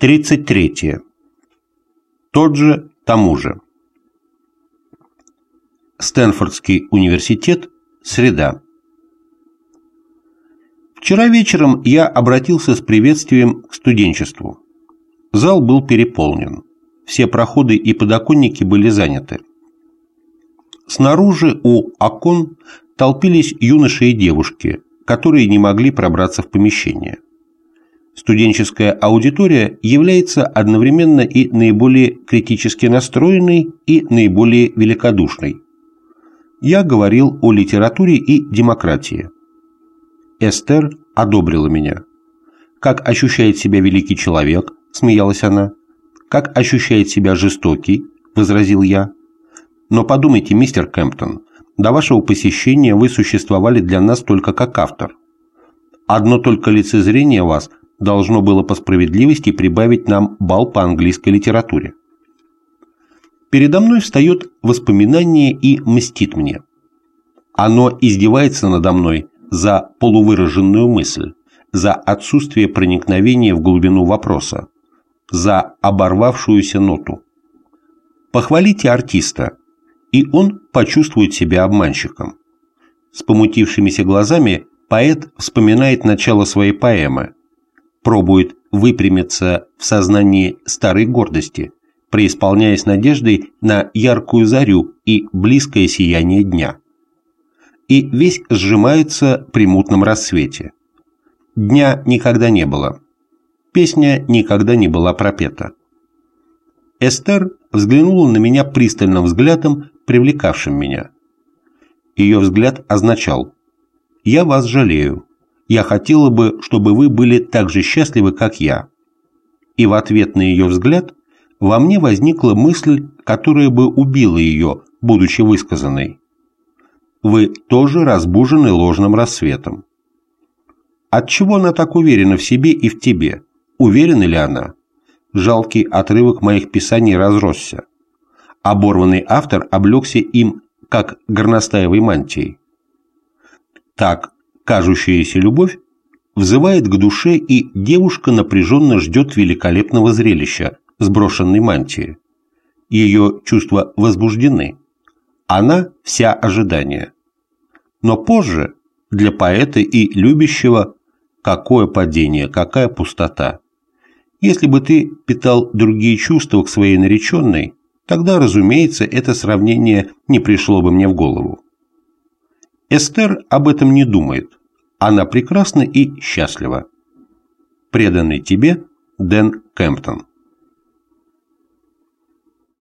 33. Тот же, тому же. Стэнфордский университет. Среда. Вчера вечером я обратился с приветствием к студенчеству. Зал был переполнен. Все проходы и подоконники были заняты. Снаружи у окон толпились юноши и девушки, которые не могли пробраться в помещение. Студенческая аудитория является одновременно и наиболее критически настроенной, и наиболее великодушной. Я говорил о литературе и демократии. Эстер одобрила меня. «Как ощущает себя великий человек?» – смеялась она. «Как ощущает себя жестокий?» – возразил я. «Но подумайте, мистер Кемптон, до вашего посещения вы существовали для нас только как автор. Одно только лицезрение вас – должно было по справедливости прибавить нам балл по английской литературе. Передо мной встает воспоминание и мстит мне. Оно издевается надо мной за полувыраженную мысль, за отсутствие проникновения в глубину вопроса, за оборвавшуюся ноту. Похвалите артиста, и он почувствует себя обманщиком. С помутившимися глазами поэт вспоминает начало своей поэмы, пробует выпрямиться в сознании старой гордости, преисполняясь надеждой на яркую зарю и близкое сияние дня. И весь сжимается при мутном рассвете. Дня никогда не было. Песня никогда не была пропета. Эстер взглянула на меня пристальным взглядом, привлекавшим меня. Ее взгляд означал: «Я вас жалею. Я хотела бы, чтобы вы были так же счастливы, как я». И в ответ на ее взгляд во мне возникла мысль, которая бы убила ее, будучи высказанной. Вы тоже разбужены ложным рассветом. Отчего она так уверена в себе и в тебе? Уверена ли она? Жалкий отрывок моих писаний разросся. Оборванный автор облегся им, как горностаевой мантией. Так, кажущаяся любовь взывает к душе, и девушка напряженно ждет великолепного зрелища, сброшенной мантии. Ее чувства возбуждены. Она вся ожидание. Но позже, для поэта и любящего, какое падение, какая пустота. Если бы ты питал другие чувства к своей нареченной, тогда, разумеется, это сравнение не пришло бы мне в голову. Эстер об этом не думает. Она прекрасна и счастлива. Преданный тебе Дэн Кемптон.